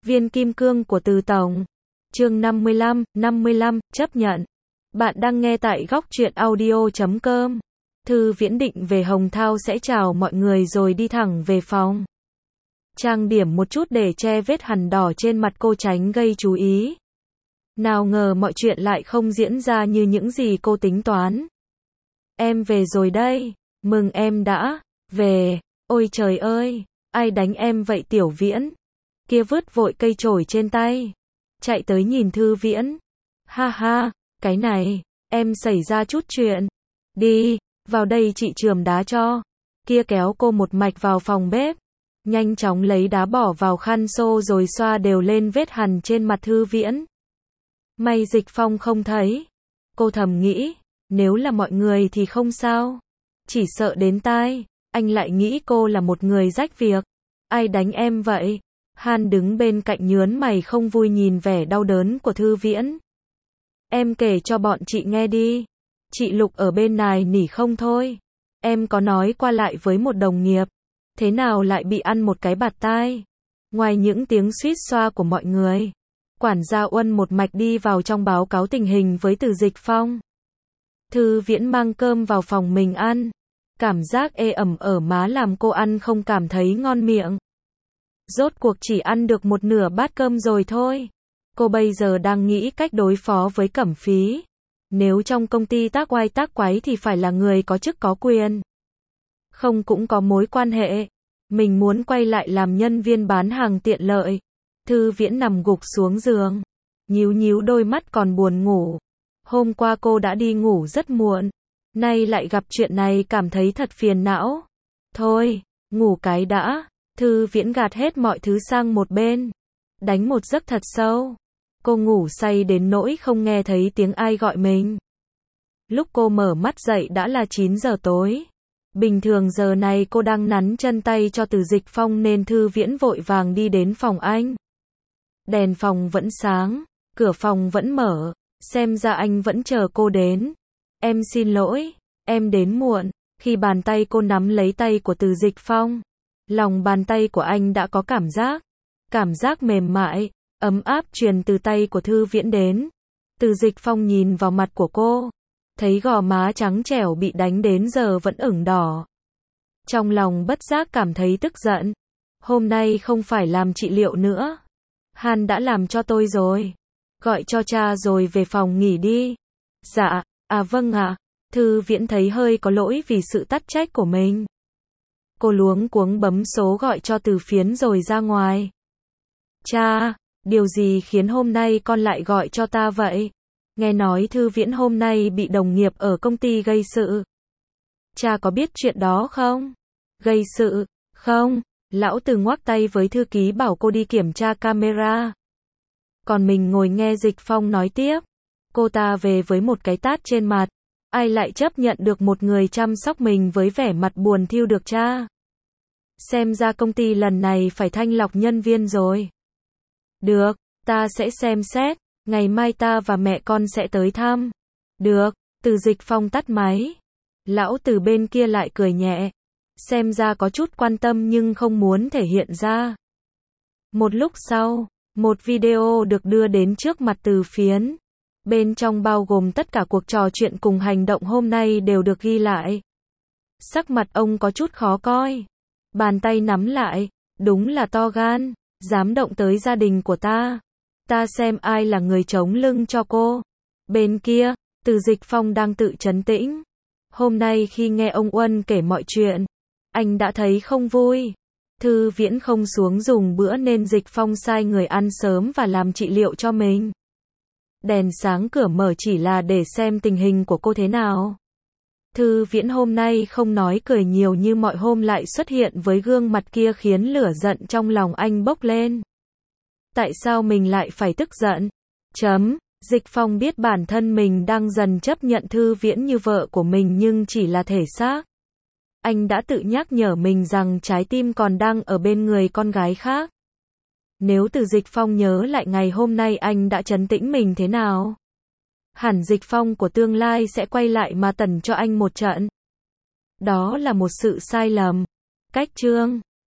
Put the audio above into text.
Viên kim cương của Từ Tổng. Chương 55, chấp nhận. Bạn đang nghe tại góc truyện audio.com. Thư Viễn định về Hồng Thao sẽ chào mọi người rồi đi thẳng về phòng. Trang điểm một chút để che vết hằn đỏ trên mặt cô tránh gây chú ý. Nào ngờ mọi chuyện lại không diễn ra như những gì cô tính toán. Em về rồi đây, mừng em đã về. Ôi trời ơi, ai đánh em vậy Tiểu Viễn? Kia vứt vội cây chổi trên tay, chạy tới nhìn Thư Viễn. Ha ha, cái này, em xảy ra chút chuyện. Đi, vào đây chị chườm đá cho. Kia kéo cô một mạch vào phòng bếp, nhanh chóng lấy đá bỏ vào khăn xô rồi xoa đều lên vết hằn trên mặt Thư Viễn. May Dịch Phong không thấy. Cô thầm nghĩ, nếu là mọi người thì không sao. Chỉ sợ đến tai, anh lại nghĩ cô là một người rách việc. Ai đánh em vậy? Han đứng bên cạnh nhớn mày không vui nhìn vẻ đau đớn của Thư Viễn. Em kể cho bọn chị nghe đi. Chị Lục ở bên này nỉ không thôi. Em có nói qua lại với một đồng nghiệp. Thế nào lại bị ăn một cái bạt tai? Ngoài những tiếng suýt xoa của mọi người, quản gia Uân một mạch đi vào trong báo cáo tình hình với Từ Dịch Phong. Thư Viễn mang cơm vào phòng mình ăn. Cảm giác ê ẩm ở má làm cô ăn không cảm thấy ngon miệng. Rốt cuộc chỉ ăn được một nửa bát cơm rồi thôi. Cô bây giờ đang nghĩ cách đối phó với Cẩm Phí. Nếu trong công ty tác oai tác quái thì phải là người có chức có quyền. Không cũng có mối quan hệ. Mình muốn quay lại làm nhân viên bán hàng tiện lợi. Thư Viễn nằm gục xuống giường, nhíu đôi mắt còn buồn ngủ. Hôm qua cô đã đi ngủ rất muộn, nay lại gặp chuyện này cảm thấy thật phiền não. Thôi, ngủ cái đã. Thư Viễn gạt hết mọi thứ sang một bên, đánh một giấc thật sâu. Cô ngủ say đến nỗi không nghe thấy tiếng ai gọi mình. Lúc cô mở mắt dậy đã là 9 giờ tối. Bình thường giờ này cô đang nắn chân tay cho Từ Dịch Phong nên Thư Viễn vội vàng đi đến phòng anh. Đèn phòng vẫn sáng, cửa phòng vẫn mở, xem ra anh vẫn chờ cô đến. Em xin lỗi, em đến muộn. Khi bàn tay cô nắm lấy tay của Từ Dịch Phong, lòng bàn tay của anh đã có cảm giác mềm mại, ấm áp truyền từ tay của Thư Viễn đến. Từ Dịch Phong nhìn vào mặt của cô, thấy gò má trắng trẻo bị đánh đến giờ vẫn ửng đỏ. Trong lòng bất giác cảm thấy tức giận. Hôm nay không phải làm trị liệu nữa. Han đã làm cho tôi rồi. Gọi cho cha rồi về phòng nghỉ đi. Dạ, vâng ạ. Thư Viễn thấy hơi có lỗi vì sự tắc trách của mình. Cô luống cuống bấm số gọi cho Từ Phiến rồi ra ngoài. Cha, điều gì khiến hôm nay con lại gọi cho ta vậy? Nghe nói Thư Viễn hôm nay bị đồng nghiệp ở công ty gây sự. Cha có biết chuyện đó không? Gây sự? Không. Lão Từ ngoắc tay với thư ký bảo cô đi kiểm tra camera. Còn mình ngồi nghe Dịch Phong nói tiếp. Cô ta về với một cái tát trên mặt. Ai lại chấp nhận được một người chăm sóc mình với vẻ mặt buồn thiu được cha? Xem ra công ty lần này phải thanh lọc nhân viên rồi. Được, ta sẽ xem xét. Ngày mai ta và mẹ con sẽ tới thăm. Được. Từ Dịch Phong tắt máy. Lão Từ bên kia lại cười nhẹ. Xem ra có chút quan tâm nhưng không muốn thể hiện ra. Một lúc sau, một video được đưa đến trước mặt Từ Phiến. Bên trong bao gồm tất cả cuộc trò chuyện cùng hành động hôm nay đều được ghi lại. Sắc mặt ông có chút khó coi. Bàn tay nắm lại. Đúng là to gan, dám động tới gia đình của ta. Ta xem ai là người chống lưng cho cô. Bên kia, Từ Dịch Phong đang tự trấn tĩnh. Hôm nay khi nghe ông Uân kể mọi chuyện, anh đã thấy không vui. Thư Viễn không xuống dùng bữa nên Dịch Phong sai người ăn sớm và làm trị liệu cho mình. Đèn sáng cửa mở chỉ là để xem tình hình của cô thế nào. Thư Viễn hôm nay không nói cười nhiều như mọi hôm lại xuất hiện với gương mặt kia khiến lửa giận trong lòng anh bốc lên. Tại sao mình lại phải tức giận? Dịch Phong biết bản thân mình đang dần chấp nhận Thư Viễn như vợ của mình nhưng chỉ là thể xác. Anh đã tự nhắc nhở mình rằng trái tim còn đang ở bên người con gái khác. Nếu Từ Dịch Phong nhớ lại ngày hôm nay anh đã trấn tĩnh mình thế nào, hẳn Dịch Phong của tương lai sẽ quay lại mà tẩn cho anh một trận. Đó là một sự sai lầm. Cách chương